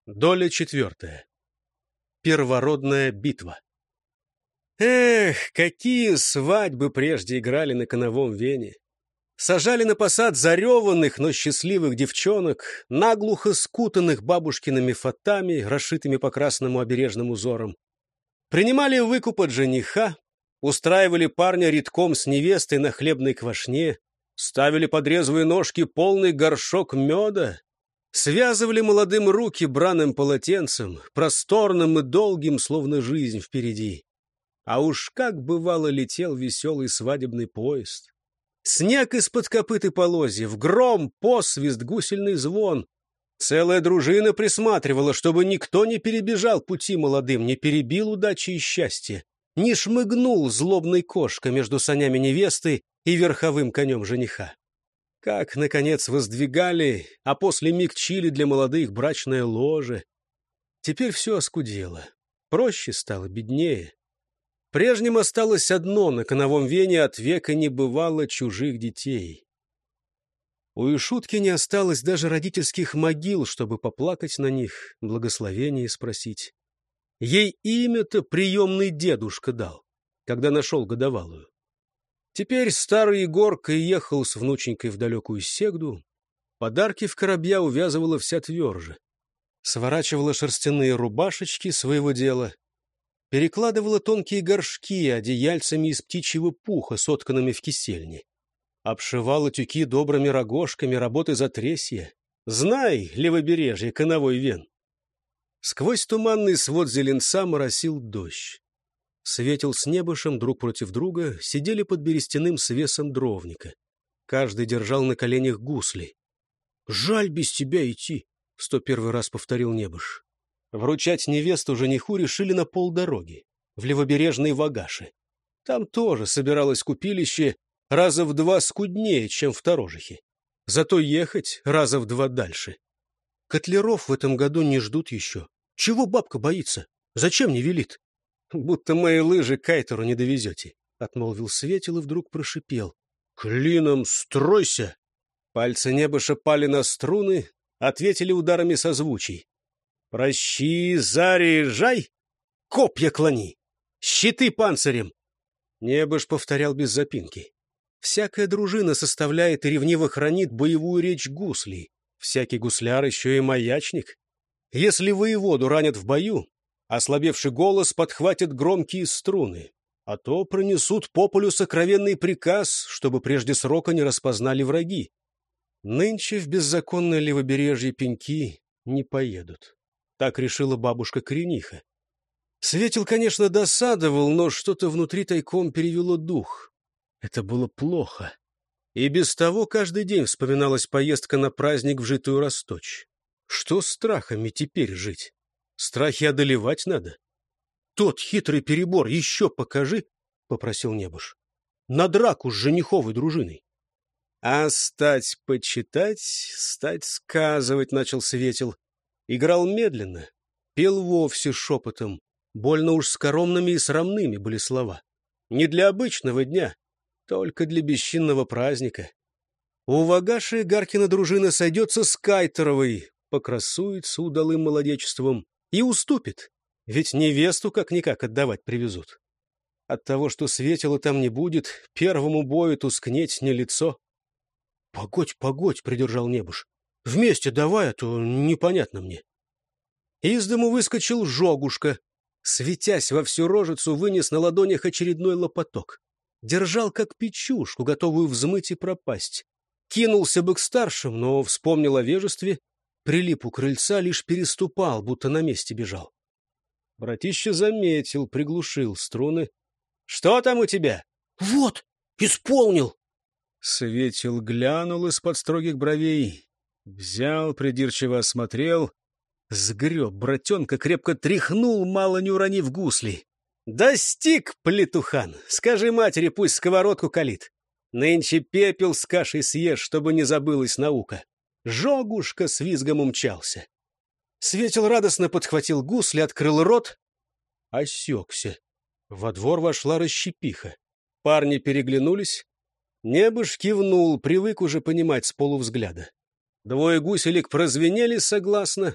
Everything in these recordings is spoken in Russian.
Доля четвертая. Первородная битва. Эх, какие свадьбы прежде играли на коновом вене! Сажали на посад зареванных, но счастливых девчонок, наглухо скутанных бабушкиными фатами, расшитыми по красному обережным узорам. Принимали выкуп от жениха, устраивали парня редком с невестой на хлебной квашне, ставили под резвые ножки полный горшок меда, связывали молодым руки браным полотенцем, просторным и долгим, словно жизнь впереди. А уж как бывало летел веселый свадебный поезд! Снег из-под копыт и полозьев, гром, посвист, гусельный звон. Целая дружина присматривала, чтобы никто не перебежал пути молодым, не перебил удачи и счастья, не шмыгнул злобной кошкой между санями невесты и верховым конем жениха. Как, наконец, воздвигали, а после мягчили для молодых брачное ложе. Теперь все оскудело, проще стало, беднее. Прежним осталось одно: на коновом вене от века не бывало чужих детей. У Ишутки не осталось даже родительских могил, чтобы поплакать на них, благословение спросить. Ей имя-то приемный дедушка дал, когда нашел годовалую. Теперь старый Егорка ехал с внученькой в далекую Сегду, подарки в коробья увязывала вся тверже, сворачивала шерстяные рубашечки своего дела, перекладывала тонкие горшки одеяльцами из птичьего пуха, сотканными в кисельне, обшивала тюки добрыми рогожками работы затресья. Знай, левобережье, коновой вен! Сквозь туманный свод зеленца моросил дождь. Светил с небышем друг против друга, сидели под берестяным свесом дровника. Каждый держал на коленях гусли. «Жаль без тебя идти», — 101 раз повторил Небыш. Вручать невесту жениху решили на полдороги, в левобережные Вагаши. Там тоже собиралось купилище раза в 2 скуднее, чем в Торожихе. Зато ехать раза в 2 дальше. Котляров в этом году не ждут еще. Чего бабка боится? Зачем не велит? Будто мои лыжи к Кайтеру не довезете, — отмолвил Светил и вдруг прошипел. Клином стройся! Пальцы Небыша пали на струны, ответили ударами созвучий. Прощи, заряжай, копья клони, щиты панцирем. Небыш повторял без запинки. Всякая дружина составляет и ревниво хранит боевую речь гуслей. Всякий гусляр еще и маячник. Если воеводу ранят в бою, ослабевший голос подхватит громкие струны, а то пронесут по полю сокровенный приказ, чтобы прежде срока не распознали враги. Нынче в беззаконное левобережье пеньки не поедут. Так решила бабушка Корениха. Светил, конечно, досадовал, но что-то внутри тайком перевело дух. Это было плохо. И без того каждый день вспоминалась поездка на праздник в Житую Росточь. Что страхами теперь жить? Страхи одолевать надо. Тот хитрый перебор еще покажи, — попросил Небыш. На драку с жениховой дружиной. А стать почитать, стать сказывать, — начал Светил. Играл медленно, пел вовсе шепотом. Больно уж скоромными и срамными были слова. Не для обычного дня, только для бесчинного праздника. У Вагаши Гаркина дружина сойдется с Кайтеровой, покрасуется удалым молодечеством и уступит, ведь невесту как-никак отдавать привезут. От того, что Светила там не будет, первому бою тускнеть не лицо. — Погодь, погодь, — придержал Небыш. — Вместе давай, а то непонятно мне. Из дому выскочил Жогушка. Светясь во всю рожицу, вынес на ладонях очередной лопоток. Держал как печушку, готовую взмыть и пропасть. Кинулся бы к старшим, но вспомнил о вежестве, прилип у крыльца, лишь переступал, будто на месте бежал. Братище заметил, приглушил струны. — Что там у тебя? — Вот, исполнил. Светил глянул из-под строгих бровей, взял, придирчиво осмотрел, сгреб братенка, крепко тряхнул, мало не уронив гусли. — Достиг, плетухан! Скажи матери, пусть сковородку калит. Нынче пепел с кашей съешь, чтобы не забылась наука. Жогушка с визгом умчался. Светил радостно подхватил гусли, открыл рот. Осекся. Во двор вошла расщепиха. Парни переглянулись. Небыш кивнул, привык уже понимать с полувзгляда. Двое гуселек прозвенели согласно.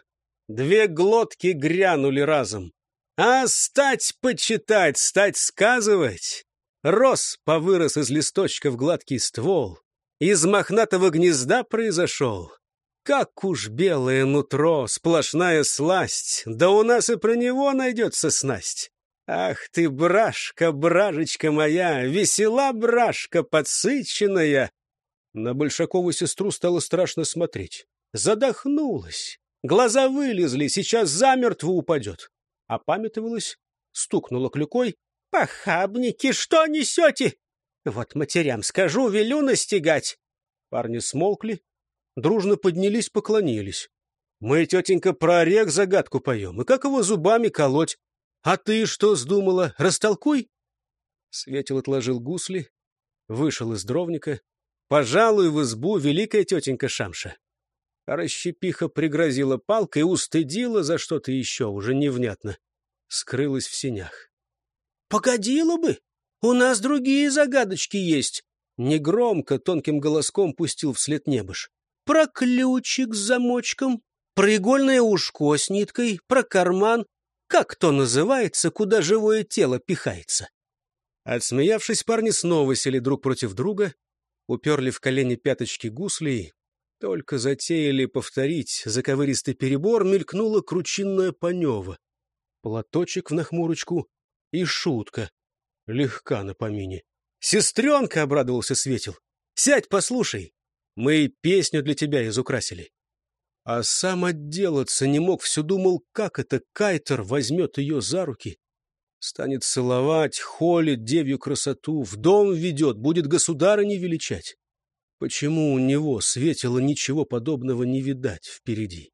Две глотки грянули разом. А стать почитать, стать сказывать. Рос повырос из листочков гладкий ствол. Из мохнатого гнезда произошел. Как уж белое нутро, сплошная сласть, да у нас и про него найдется снасть. Ах ты, брашка, бражечка моя, весела брашка подсыченная. На Большакову сестру стало страшно смотреть. Задохнулась, глаза вылезли, сейчас замертво упадет. Опамятовалась, стукнула клюкой. «Похабники, что несете? Вот матерям скажу, велю настигать!» Парни смолкли, дружно поднялись, поклонились. «Мы, тетенька, про орех загадку поем, и как его зубами колоть. А ты что сдумала? Растолкуй!» Светил отложил гусли, вышел из дровника. «Пожалуй, в избу, великая тетенька Шамша». А Расщепиха пригрозила палкой, устыдила за что-то еще, уже невнятно. Скрылась в сенях. «Погодила бы! У нас другие загадочки есть!» Негромко, тонким голоском пустил вслед Небыш. «Про ключик с замочком, про игольное ушко с ниткой, про карман. Как то называется, куда живое тело пихается?» Отсмеявшись, парни снова сели друг против друга, уперли в колени пяточки гуслей. Только затеяли повторить заковыристый перебор, мелькнула кручинная Панева. Платочек в нахмурочку и шутка. Легка на помине. «Сестренка!» — обрадовался Светил. «Сядь, послушай. Мы песню для тебя изукрасили». А сам отделаться не мог, все думал, как это Кайтер возьмет ее за руки. Станет целовать, холит девью красоту, в дом ведет, будет государыней величать. Почему у него, Светила, ничего подобного не видать впереди?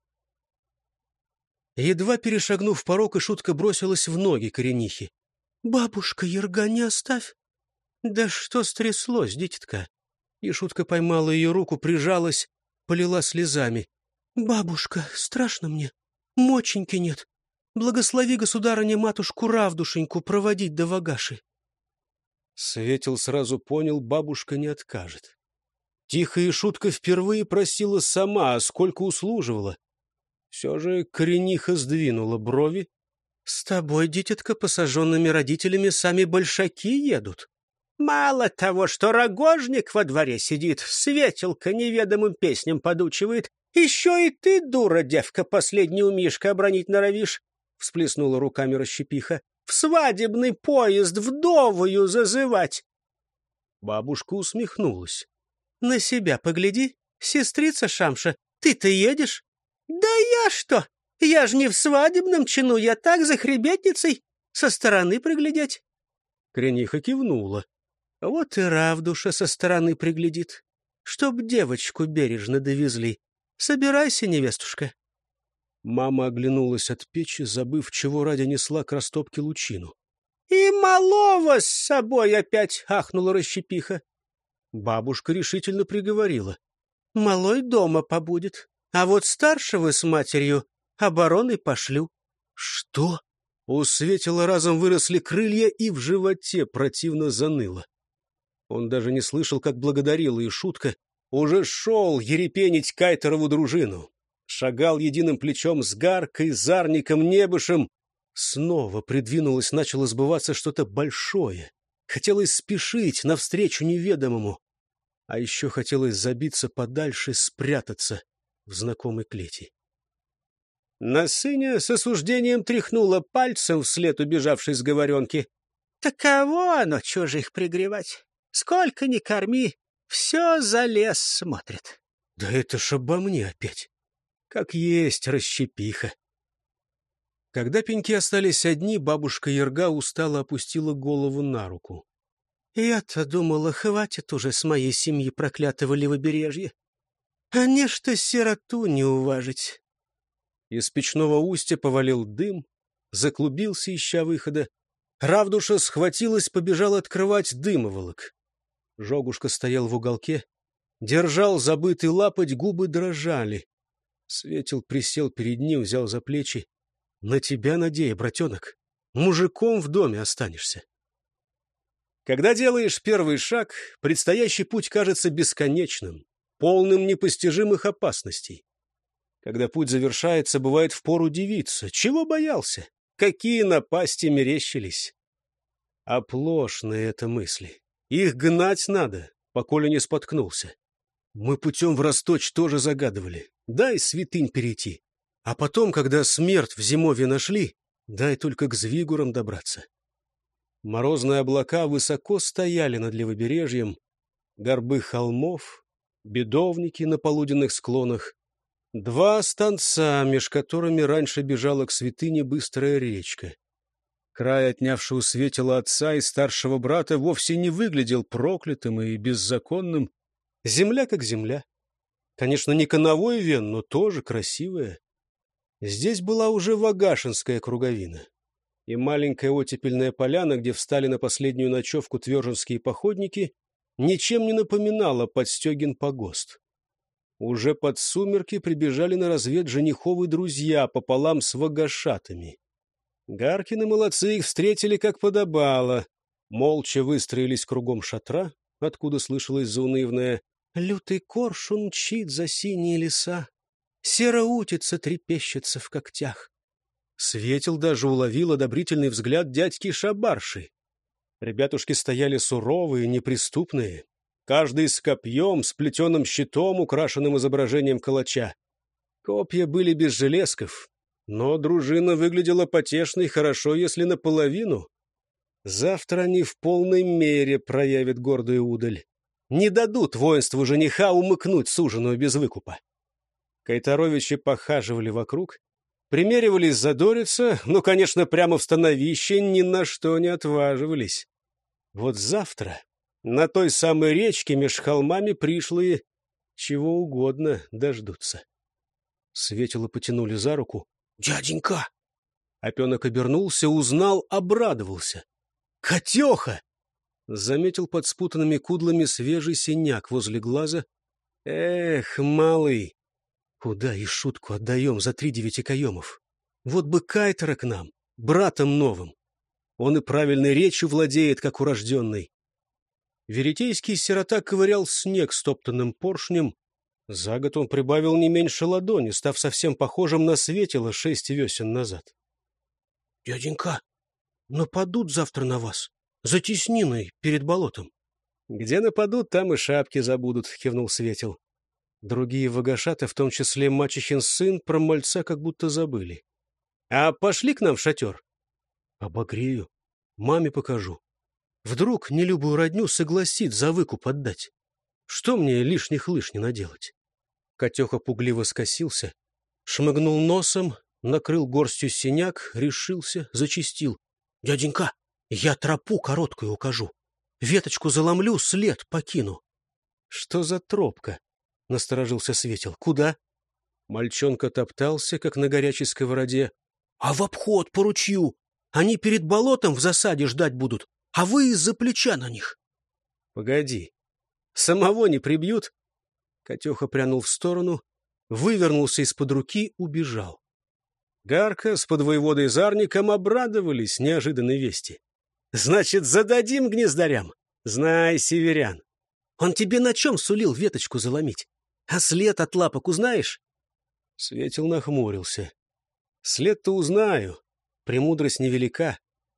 Едва перешагнув порог, и шутка бросилась в ноги коренихи. «Бабушка, Ерга, не оставь!» «Да что стряслось, дитятка?» И шутка поймала ее руку, прижалась, полила слезами. «Бабушка, страшно мне, моченьки нет. Благослови, государыня, матушку Равдушеньку проводить до Вагаши». Светил сразу понял, бабушка не откажет. Тихая шутка впервые просила сама, а сколько услуживала. Все же корениха сдвинула брови. «С тобой, дитятка, посаженными родителями сами большаки едут. Мало того, что рогожник во дворе сидит, Светилка неведомым песням подучивает, еще и ты, дура девка, последний умишка обронить норовишь», — всплеснула руками Расщепиха. «В свадебный поезд вдовую зазывать!» Бабушка усмехнулась. «На себя погляди, сестрица Шамша, ты-то едешь?» «Да я что? Я ж не в свадебном чину, я так за хребетницей, со стороны приглядеть». Крениха кивнула. «Вот и Равдуша со стороны приглядит. Чтоб девочку бережно довезли. Собирайся, невестушка». Мама оглянулась от печи, забыв, чего ради несла к растопке лучину. «И малого с собой опять!» — ахнула Расщепиха. Бабушка решительно приговорила. «Малой дома побудет, а вот старшего с матерью обороной пошлю». «Что?» У Светила разом выросли крылья, и в животе противно заныло. Он даже не слышал, как благодарила и шутка. Уже шел ерепенить Кайтерову дружину. Шагал единым плечом с Гаркой, Зарником, Небышем. Снова придвинулось, начало сбываться что-то большое. Хотелось спешить навстречу неведомому. А еще хотелось забиться подальше, спрятаться в знакомой клети. Насыня с осуждением тряхнула пальцем вслед убежавшей сговоренки. «Таково оно чужих пригревать. Сколько ни корми, все за лес смотрит». «Да это ж обо мне опять. Как есть Расщепиха». Когда пеньки остались одни, бабушка Ерга устало опустила голову на руку. «Я-то думала, хватит уже с моей семьи проклятого левобережья. А не что сироту не уважить». Из печного устья повалил дым, заклубился, ища выхода. Равдуша схватилась, побежала открывать дымоволок. Жогушка стоял в уголке, держал забытый лапоть, губы дрожали. Светил присел перед ним, взял за плечи. «На тебя надея, братенок. Мужиком в доме останешься». Когда делаешь первый шаг, предстоящий путь кажется бесконечным, полным непостижимых опасностей. Когда путь завершается, бывает впору удивиться. Чего боялся? Какие напасти мерещились? Оплошные это мысли. Их гнать надо, поколе не споткнулся. Мы путем в Росточь тоже загадывали. Дай святынь перейти. А потом, когда смерть в зимовье нашли, дай только к Звигурам добраться. Морозные облака высоко стояли над левобережьем, горбы холмов, бедовники на полуденных склонах, два станца, меж которыми раньше бежала к святыне быстрая речка. Край, отнявший у Светила отца и старшего брата, вовсе не выглядел проклятым и беззаконным. Земля как земля. Конечно, не коновой вен, но тоже красивая. Здесь была уже Вагашинская круговина. И маленькая оттепельная поляна, где встали на последнюю ночевку тверженские походники, ничем не напоминала Подстегин погост. Уже под сумерки прибежали на развед жениховы друзья пополам с вагашатами. Гаркины молодцы их встретили как подобало, молча выстроились кругом шатра, откуда слышалось заунывное «Лютый коршун мчит за синие леса, сероутица трепещется в когтях». Светил даже уловил одобрительный взгляд дядьки Шабарши. Ребятушки стояли суровые, неприступные, каждый с копьем, с плетеным щитом, украшенным изображением калача. Копья были без железков, но дружина выглядела потешной хорошо, если наполовину. Завтра они в полной мере проявят гордую удаль. Не дадут воинству жениха умыкнуть суженую без выкупа. Кайторовичи похаживали вокруг, примеривались задориться, но, конечно, прямо в становище ни на что не отваживались. Вот завтра на той самой речке меж холмами пришлые чего угодно дождутся. Светило потянули за руку. «Дяденька!» Опенок обернулся, узнал, обрадовался. «Катеха!» Заметил под спутанными кудлами свежий синяк возле глаза. «Эх, малый, куда и шутку отдаем за 3 девятикаемов? Вот бы Кайтера к нам, братом новым. Он и правильной речью владеет, как урожденный». Веретейский сирота ковырял снег стоптанным поршнем. За год он прибавил не меньше ладони, став совсем похожим на Светила 6 весен назад. — Дяденька, нападут завтра на вас, за тесниной перед болотом. — Где нападут, там и шапки забудут, — кивнул Светил. Другие вагашаты, в том числе мачехин сын, про мальца как будто забыли. — А пошли к нам в шатер? — Обогрею, маме покажу. Вдруг нелюбую родню согласит за выкуп отдать. Что мне лишних лыж не наделать? Катеха пугливо скосился, шмыгнул носом, накрыл горстью синяк, решился, зачистил. — Дяденька, я тропу короткую укажу. Веточку заломлю, след покину. — Что за тропка? — насторожился Светил. — Куда? Мальчонка топтался, как на горячей сковороде. — А в обход по ручью. Они перед болотом в засаде ждать будут, а вы из-за плеча на них. — Погоди, самого не прибьют? Катеха прянул в сторону, вывернулся из-под руки, убежал. Гарка с подвоеводой Зарником обрадовались неожиданной вести. — Значит, зададим гнездарям? Знай, северян. Он тебе на чем сулил веточку заломить? А след от лапок узнаешь? Светил нахмурился. — След-то узнаю, премудрость невелика.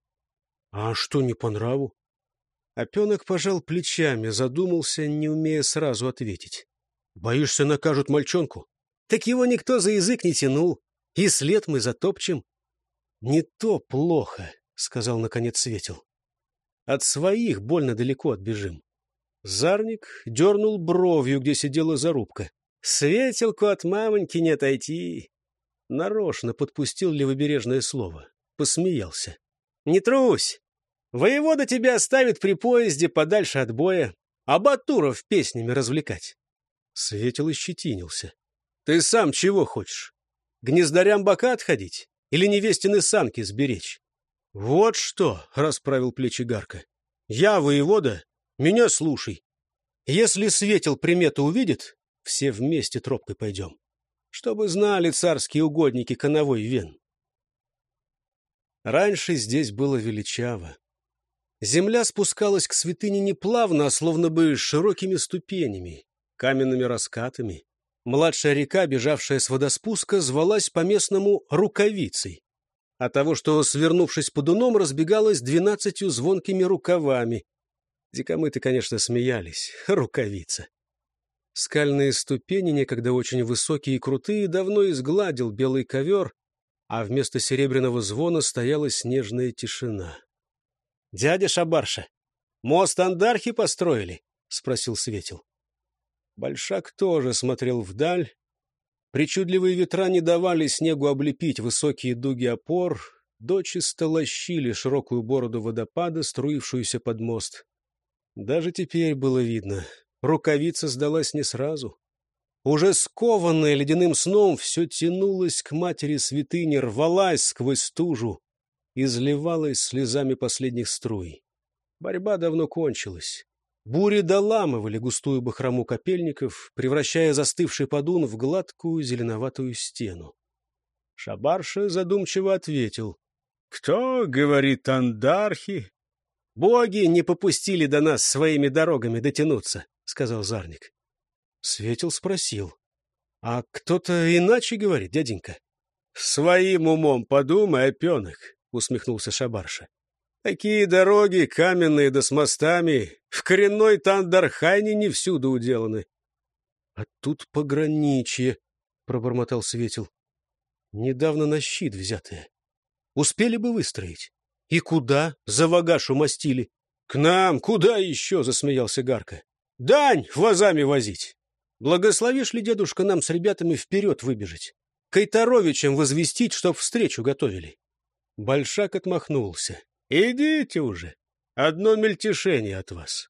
— А что не по нраву? Опенок пожал плечами, задумался, не умея сразу ответить. — Боишься, накажут мальчонку? Так его никто за язык не тянул, и след мы затопчем. — Не то плохо, — сказал наконец Светил. — От своих больно далеко отбежим. Зарник дернул бровью, где сидела зарубка. — Светилку от мамоньки не отойти. Нарочно подпустил левобережное слово. Посмеялся. — Не трусь! Воевода тебя оставит при поезде подальше от боя, а батуров песнями развлекать. Светил ощетинился. — Ты сам чего хочешь? Гнездарям бока отходить? Или невестины санки сберечь? — Вот что, — расправил плечи Гарка. — Я воевода, меня слушай. Если Светил примету увидит, все вместе тропкой пойдем. Чтобы знали царские угодники коновой вен. Раньше здесь было величаво. Земля спускалась к святыне не плавно, а словно бы широкими ступенями, каменными раскатами. Младшая река, бежавшая с водоспуска, звалась по-местному Рукавицей. От того, что, свернувшись подуном, разбегалась 12 звонкими рукавами. Дикомыты, конечно, смеялись. Рукавица. Скальные ступени, некогда очень высокие и крутые, давно изгладил белый ковер, а вместо серебряного звона стояла снежная тишина. — Дядя Шабарша, мост Андархи построили? — спросил Светил. Большак тоже смотрел вдаль. Причудливые ветра не давали снегу облепить высокие дуги опор, дочисто лощили широкую бороду водопада, струившуюся под мост. Даже теперь было видно, рукавица сдалась не сразу. Уже скованная ледяным сном, все тянулось к матери святыни, рвалась сквозь стужу, изливалась слезами последних струй. Борьба давно кончилась. Бури доламывали густую бахрому копельников, превращая застывший подун в гладкую зеленоватую стену. Шабарша задумчиво ответил. — Кто, говорит, Андархи? — Боги не попустили до нас своими дорогами дотянуться, — сказал Зарник. Светил спросил. — А кто-то иначе говорит, дяденька? — Своим умом подумай, опенок, — усмехнулся Шабарша. Такие дороги, каменные да с мостами, в коренной Тандархайне не всюду уделаны. — А тут пограничье, — пробормотал Светил. — Недавно на щит взятое. Успели бы выстроить. И куда за вагашу мастили? — К нам, куда еще, — засмеялся Гарка. — Дань вазами возить. Благословишь ли, дедушка, нам с ребятами вперед выбежать? Кайтаровичам возвестить, чтоб встречу готовили. Большак отмахнулся. Идите уже, одно мельтешение от вас.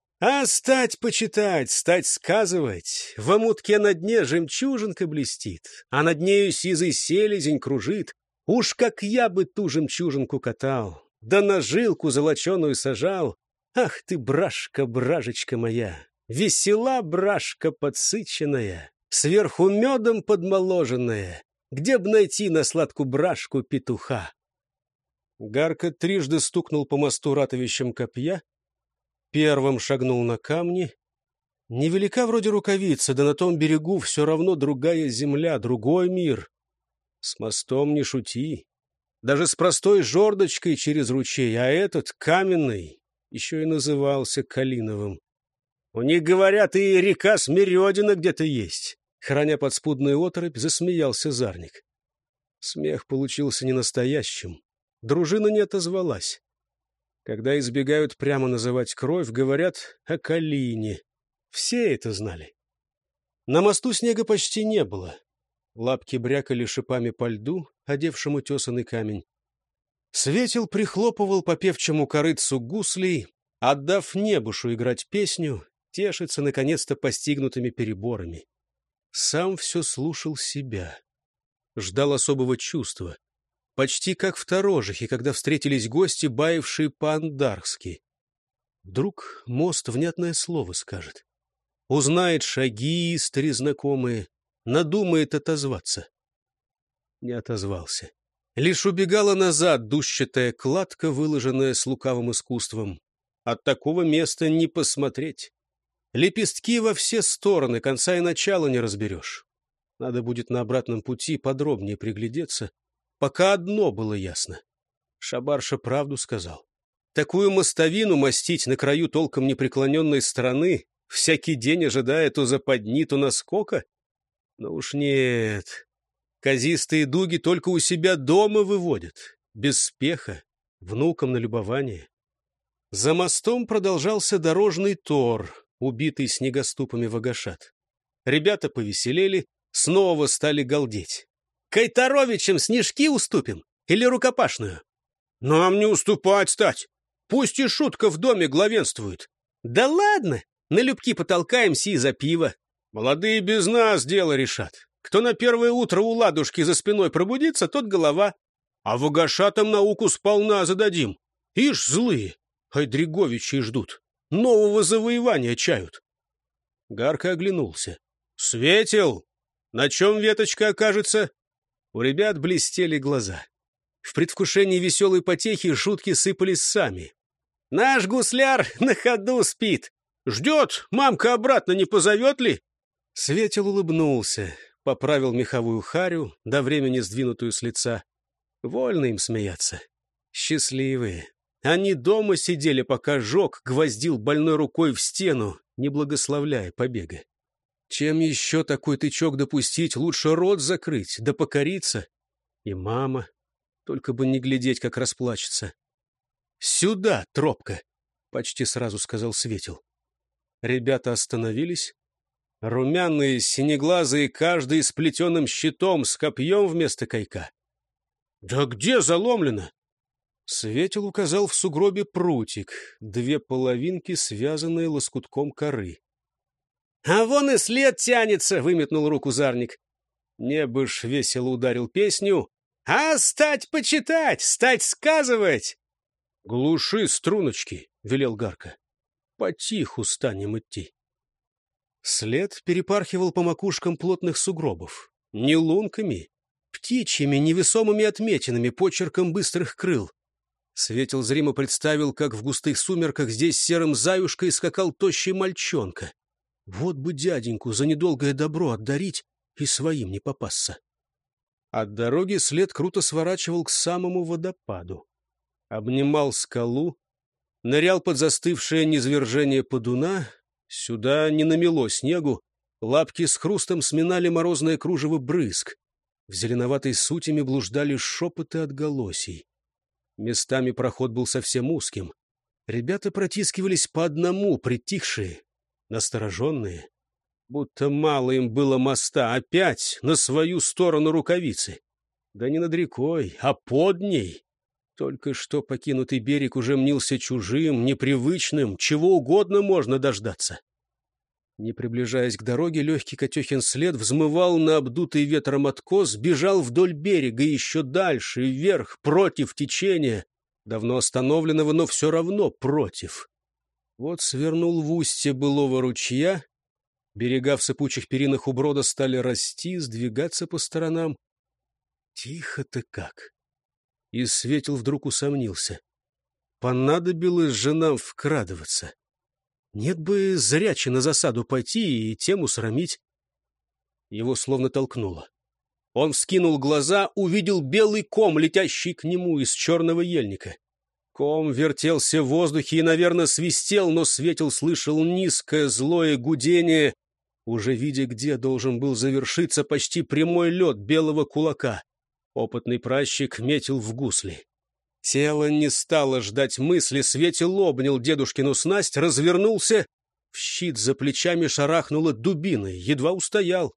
А стать почитать, стать сказывать, в омутке на дне жемчужинка блестит, а над нею сизый селезень кружит. Уж как я бы ту жемчужинку катал, да на жилку золоченую сажал. Ах ты, брашка, бражечка моя, весела брашка подсыченная, сверху медом подмоложенная, где б найти на сладкую брашку петуха? Гарка трижды стукнул по мосту ратовищем копья, первым шагнул на камни. Невелика вроде рукавица, да на том берегу все равно другая земля, другой мир. С мостом не шути. Даже с простой жердочкой через ручей, а этот, каменный, еще и назывался Калиновым. У них, говорят, и река Смерёдина где-то есть. Храня подспудную оторопь, засмеялся Зарник. Смех получился ненастоящим. Дружина не отозвалась. Когда избегают прямо называть кровь, говорят о Калине. Все это знали. На мосту снега почти не было. Лапки брякали шипами по льду, одевшему тесаный камень. Светил прихлопывал по певчему корытцу гуслей, отдав небушу играть песню, тешиться наконец-то постигнутыми переборами. Сам все слушал себя. Ждал особого чувства. Почти как в Торожихе, когда встретились гости, баявшие по-андархски. Вдруг мост внятное слово скажет. Узнает шаги старезнакомые, надумает отозваться. Не отозвался. Лишь убегала назад душчатая кладка, выложенная с лукавым искусством. От такого места не посмотреть. Лепестки во все стороны, конца и начала не разберешь. Надо будет на обратном пути подробнее приглядеться. Пока одно было ясно. Шабарша правду сказал. Такую мостовину мастить на краю толком непреклоненной страны, всякий день ожидая то западни, то наскока? Но уж нет. Казистые дуги только у себя дома выводят, без спеха, внукам на любование. За мостом продолжался дорожный тор, убитый снегоступами вагашат. Ребята повеселели, снова стали галдеть. Кайтаровичам снежки уступим или рукопашную? Нам не уступать стать. Пусть и шутка в доме главенствует. Да ладно, на любки потолкаемся и за пиво. Молодые без нас дело решат. Кто на первое утро у ладушки за спиной пробудится, тот голова. А вагашатам науку сполна зададим. Ишь, злые, Хайдриговичи ждут. Нового завоевания чают. Гарка оглянулся. Светил, на чем веточка окажется? У ребят блестели глаза. В предвкушении веселой потехи шутки сыпались сами. Наш гусляр на ходу спит. Ждет, мамка обратно не позовет ли? Светил улыбнулся, поправил меховую харю, до времени сдвинутую с лица. Вольно им смеяться. Счастливые. Они дома сидели, пока Жок гвоздил больной рукой в стену, не благословляя побега. Чем еще такой тычок допустить? Лучше рот закрыть, да покориться. И мама, только бы не глядеть, как расплачется. «Сюда, тропка!» — почти сразу сказал Светил. Ребята остановились. Румяные, синеглазые, каждый с плетеным щитом, с копьем вместо кайка. «Да где заломлено?» Светил указал в сугробе прутик, 2 половинки, связанные лоскутком коры. «А вон и след тянется!» — выметнул руку Зарник. Небыш весело ударил песню. «А стать почитать, стать сказывать!» «Глуши струночки!» — велел Гарка. «Потиху станем идти». След перепархивал по макушкам плотных сугробов. Не лунками, птичьими невесомыми отметинами, почерком быстрых крыл. Светил зримо представил, как в густых сумерках здесь серым заюшкой скакал тощий мальчонка. Вот бы дяденьку за недолгое добро отдарить и своим не попасться. От дороги след круто сворачивал к самому водопаду. Обнимал скалу, нырял под застывшее низвержение подуна. Сюда не намело снегу, лапки с хрустом сминали морозное кружево брызг. В зеленоватой сутями блуждали шепоты отголосий. Местами проход был совсем узким. Ребята протискивались по одному, притихшие, настороженные. Будто мало им было моста, опять на свою сторону рукавицы. Да не над рекой, а под ней. Только что покинутый берег уже мнился чужим, непривычным, чего угодно можно дождаться. Не приближаясь к дороге, легкий Котехин след взмывал на обдутый ветром откос, бежал вдоль берега еще дальше, вверх, против течения, давно остановленного, но все равно против. Вот свернул в устье былого ручья, берега в сыпучих перинах у брода стали расти, сдвигаться по сторонам. Тихо-то как! И Светил вдруг усомнился. Понадобилось же нам вкрадываться. Нет бы зряче на засаду пойти и тему срамить. Его словно толкнуло. Он вскинул глаза, увидел белый ком, летящий к нему из черного ельника. Ком вертелся в воздухе и, наверное, свистел, но Светил слышал низкое злое гудение, уже видя, где должен был завершиться почти прямой лед белого кулака. Опытный пращик метил в гусли. Тело не стало ждать мысли, Светил обнял дедушкину снасть, развернулся. В щит за плечами шарахнуло дубиной, едва устоял.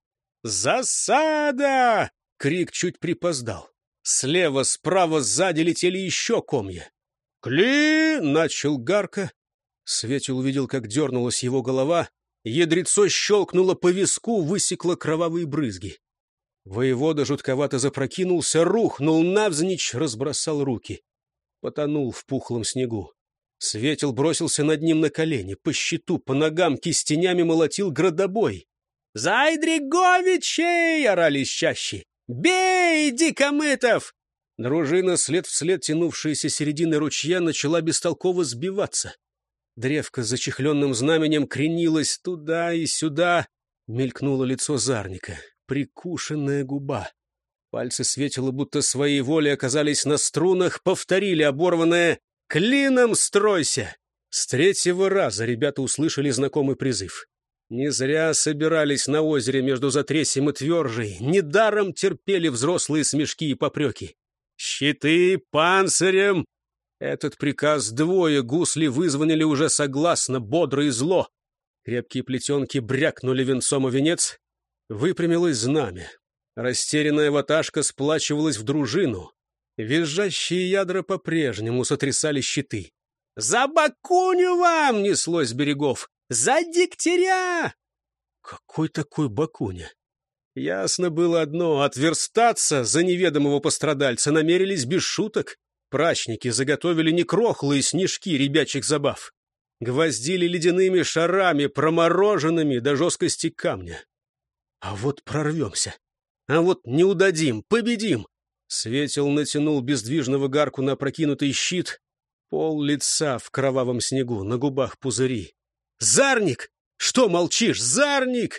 «Засада!» — крик чуть припоздал. Слева, справа, сзади летели еще комья. «Кли!» — начал Гарка. Светил увидел, как дернулась его голова. Ядрецо щелкнуло по виску, высекло кровавые брызги. Воевода жутковато запрокинулся, рухнул навзничь, разбросал руки. Потонул в пухлом снегу. Светил бросился над ним на колени, по щиту, по ногам кистенями молотил градобой. «Зайдриговичей!» — орали чаще. «Бей, Дикомытов!» Дружина, след вслед тянувшаяся середины ручья, начала бестолково сбиваться. Древко с зачехленным знаменем кренилось туда и сюда. Мелькнуло лицо Зарника. Прикушенная губа. Пальцы Светила будто своей волей оказались на струнах, повторили оборванное «Клином стройся!». С 3-го раза ребята услышали знакомый призыв. Не зря собирались на озере между Затресьем и Твержей, недаром терпели взрослые смешки и попреки. «Щиты панцирем!» Этот приказ 2 гусли вызвонили уже согласно, бодро и зло. Крепкие плетенки брякнули венцом о венец. Выпрямилось знамя. Растерянная ваташка сплачивалась в дружину. Визжащие ядра по-прежнему сотрясали щиты. «За Бакуню вам!» — неслось с берегов. «За Дегтяря!» Какой такой Бакуня? Ясно было одно — отверстаться за неведомого пострадальца намерились без шуток. Прачники заготовили некрохлые снежки ребячих забав. Гвоздили ледяными шарами, промороженными до жесткости камня. А вот прорвемся. А вот не удадим, победим. Светил натянул бездвижного Гарку на опрокинутый щит. Пол лица в кровавом снегу, на губах пузыри. «Зарник! Что молчишь? Зарник!»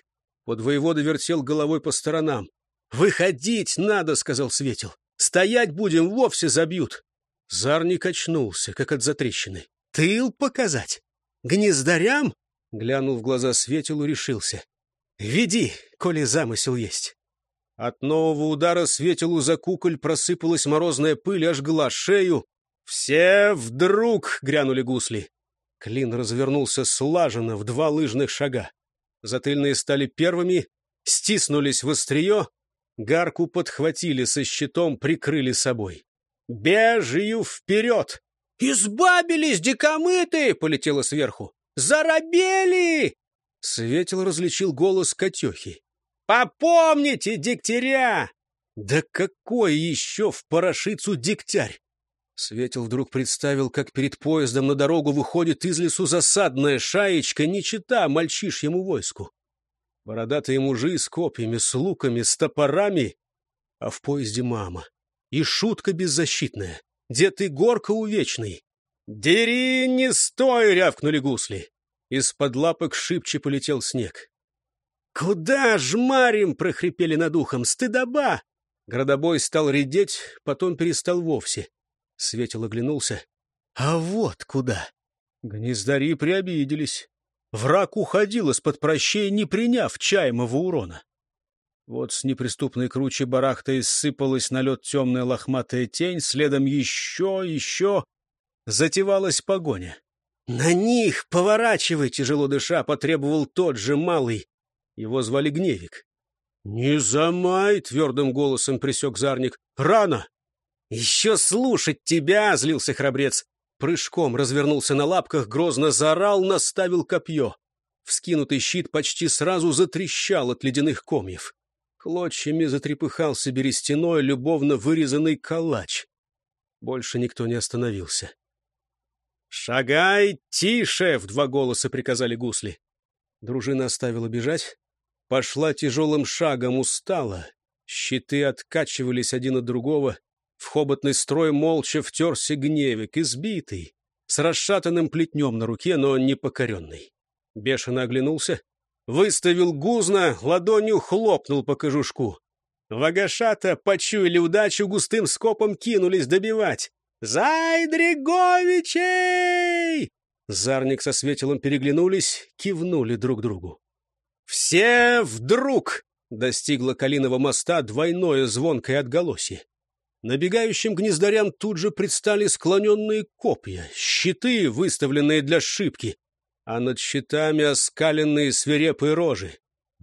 Подвоевода вертел головой по сторонам. «Выходить надо!» — сказал Светил. «Стоять будем, вовсе забьют!» Зарник очнулся, как от затрещины. «Тыл показать? Гнездарям?» — глянул в глаза Светилу, решился. «Веди, коли замысел есть». От нового удара Светилу за куколь просыпалась морозная пыль, ожгла шею. «Все вдруг!» — грянули гусли. Клин развернулся слаженно в 2 лыжных шага. Затыльные стали первыми, стиснулись в острие, гарку подхватили со щитом, прикрыли собой. «Бежию вперед!» «Избабились, дикомыты!» — полетело сверху. «Заробели!» Светил различил голос Катехи. «Попомните, дегтяря!» «Да какой еще в Порошицу дегтярь!» Светил вдруг представил, как перед поездом на дорогу выходит из лесу засадная шаечка, не чета мальчишьему войску. Бородатые мужи с копьями, с луками, с топорами, а в поезде мама. И шутка беззащитная, дед Игорка увечный. «Дери, не стой!» — рявкнули гусли. Из-под лапок шибче полетел снег. «Куда жмарим?» — прохрипели над ухом. «Стыдоба!» Градобой стал редеть, потом перестал вовсе. Светил оглянулся. «А вот куда!» Гнездари приобиделись. Враг уходил из-под прощей, не приняв чаемого урона. Вот с неприступной кручи барахта сыпалась на лед темная лохматая тень, следом еще. Затевалась погоня. «На них поворачивай!» — тяжело дыша потребовал тот же малый. Его звали Гневик. «Не замай!» — твердым голосом пресек Зарник. «Рано!» «Еще слушать тебя!» — злился храбрец. Прыжком развернулся на лапках, грозно заорал, наставил копье. Вскинутый щит почти сразу затрещал от ледяных комьев. Клочьями затрепыхался берестяной, любовно вырезанный калач. Больше никто не остановился. «Шагай тише!» — в 2 голоса приказали гусли. Дружина оставила бежать. Пошла тяжелым шагом, устала. Щиты откачивались один от другого. В хоботный строй молча втерся Гневик, избитый, с расшатанным плетнем на руке, но непокоренный. Бешено оглянулся, выставил гузно, ладонью хлопнул по кожушку. Вагашата почуяли удачу, густым скопом кинулись добивать. «Зайдриговичей!» Зарник со Светилом переглянулись, кивнули друг другу. «Все вдруг!» — достигло Калиного моста двойное звонкое отголосье. Набегающим гнездарям тут же предстали склоненные копья, щиты, выставленные для шибки, а над щитами оскаленные свирепые рожи.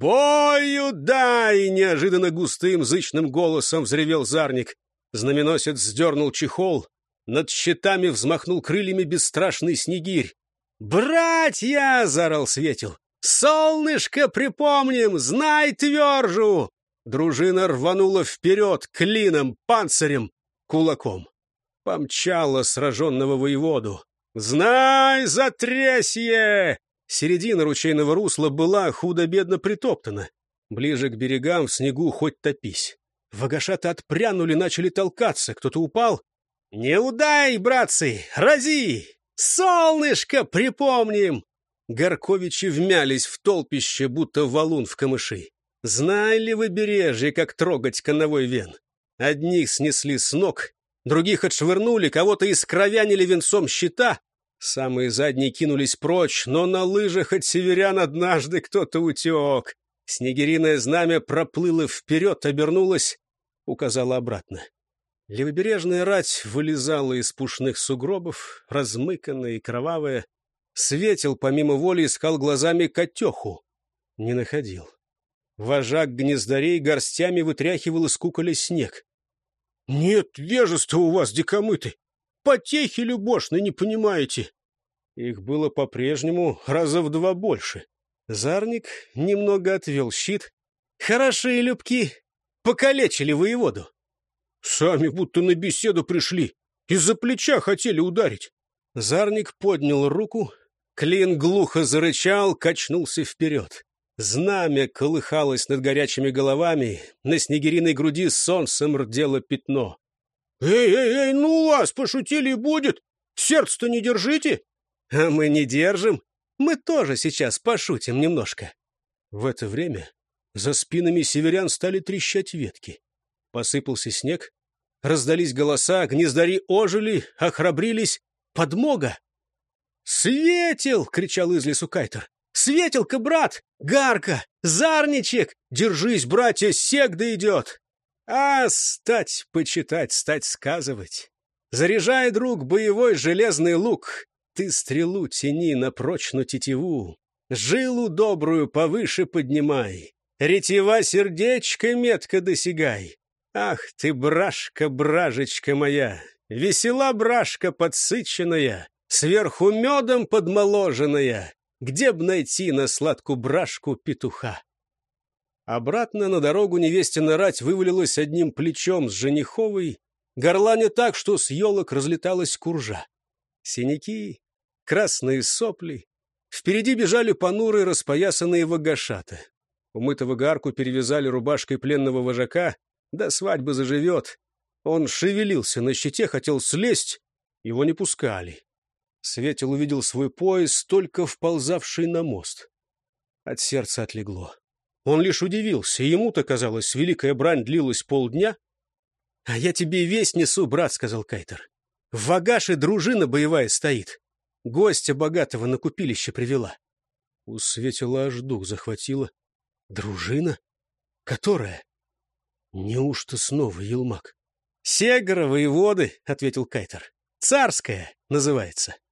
«Бою дай!» — неожиданно густым зычным голосом взревел Зарник. Знаменосец сдернул чехол, над щитами взмахнул крыльями бесстрашный снегирь. «Братья!» — заорал Светил. «Солнышко припомним! Знай твержу!» Дружина рванула вперед клином, панцирем, кулаком. Помчала сраженного воеводу. «Знай, затрясье!» Середина ручейного русла была худо-бедно притоптана. Ближе к берегам в снегу хоть топись. Вагашаты отпрянули, начали толкаться. Кто-то упал. «Не удай, братцы! Рази! Солнышко припомним!» Горковичи вмялись в толпище, будто валун в камыши. Знай ли вы, бережье, как трогать коновой вен? Одних снесли с ног, других отшвырнули, кого-то искровянили венцом щита. Самые задние кинулись прочь, но на лыжах от северян однажды кто-то утек. Снегириное знамя проплыло вперед, обернулось, указало обратно. Левобережная рать вылезала из пушных сугробов, размыканная и кровавая. Светил помимо воли искал глазами Катеху. Не находил. Вожак гнездарей горстями вытряхивал из куколя снег. «Нет вежества у вас, дикомыты! Потехи любошны, не понимаете!» Их было по-прежнему раза в 2 больше. Зарник немного отвел щит. «Хорошие любки! Покалечили воеводу!» «Сами будто на беседу пришли! Из-за плеча хотели ударить!» Зарник поднял руку, клин глухо зарычал, качнулся вперед. Знамя колыхалось над горячими головами, на снегириной груди солнцем рдело пятно. «Эй, ну вас, пошутили и будет! Сердце-то не держите!» «А мы не держим, мы тоже сейчас пошутим немножко». В это время За спинами северян стали трещать ветки. Посыпался снег, раздались голоса, гнездари ожили, охрабрились. Подмога! «Светил!» — кричал из лесу Кайтер. «Светил-ка, брат! Гарка! Зарничек! Держись, братья, Сегда идет!» «А, стать почитать, стать сказывать! Заряжай, друг, боевой железный лук! Ты стрелу тяни на прочную тетиву, жилу добрую повыше поднимай, ретива сердечко метко досягай! Ах ты, бражка, бражечка моя, весела бражка подсыченная, сверху медом подмоложенная! Где б найти на сладкую бражку петуха?» Обратно на дорогу невестина рать вывалилась одним плечом с жениховой, горланя так, что с елок разлеталась куржа. Синяки, красные сопли. Впереди бежали понурые распоясанные вагашаты. Умытого Гарку перевязали рубашкой пленного вожака. До свадьбы заживет. Он шевелился на щите, хотел слезть. Его не пускали. Светил увидел свой пояс, только вползавший на мост. От сердца отлегло. Он лишь удивился. Ему-то, казалось, великая брань длилась полдня. «А я тебе весть несу, брат», — сказал Кайтер. «В Вагаше дружина боевая стоит. Гостя богатого на купилище привела». У Светила аж дух захватило. «Дружина? Которая?» «Неужто снова Елмак?» «Сегора, воеводы», — ответил Кайтер. «Царская называется».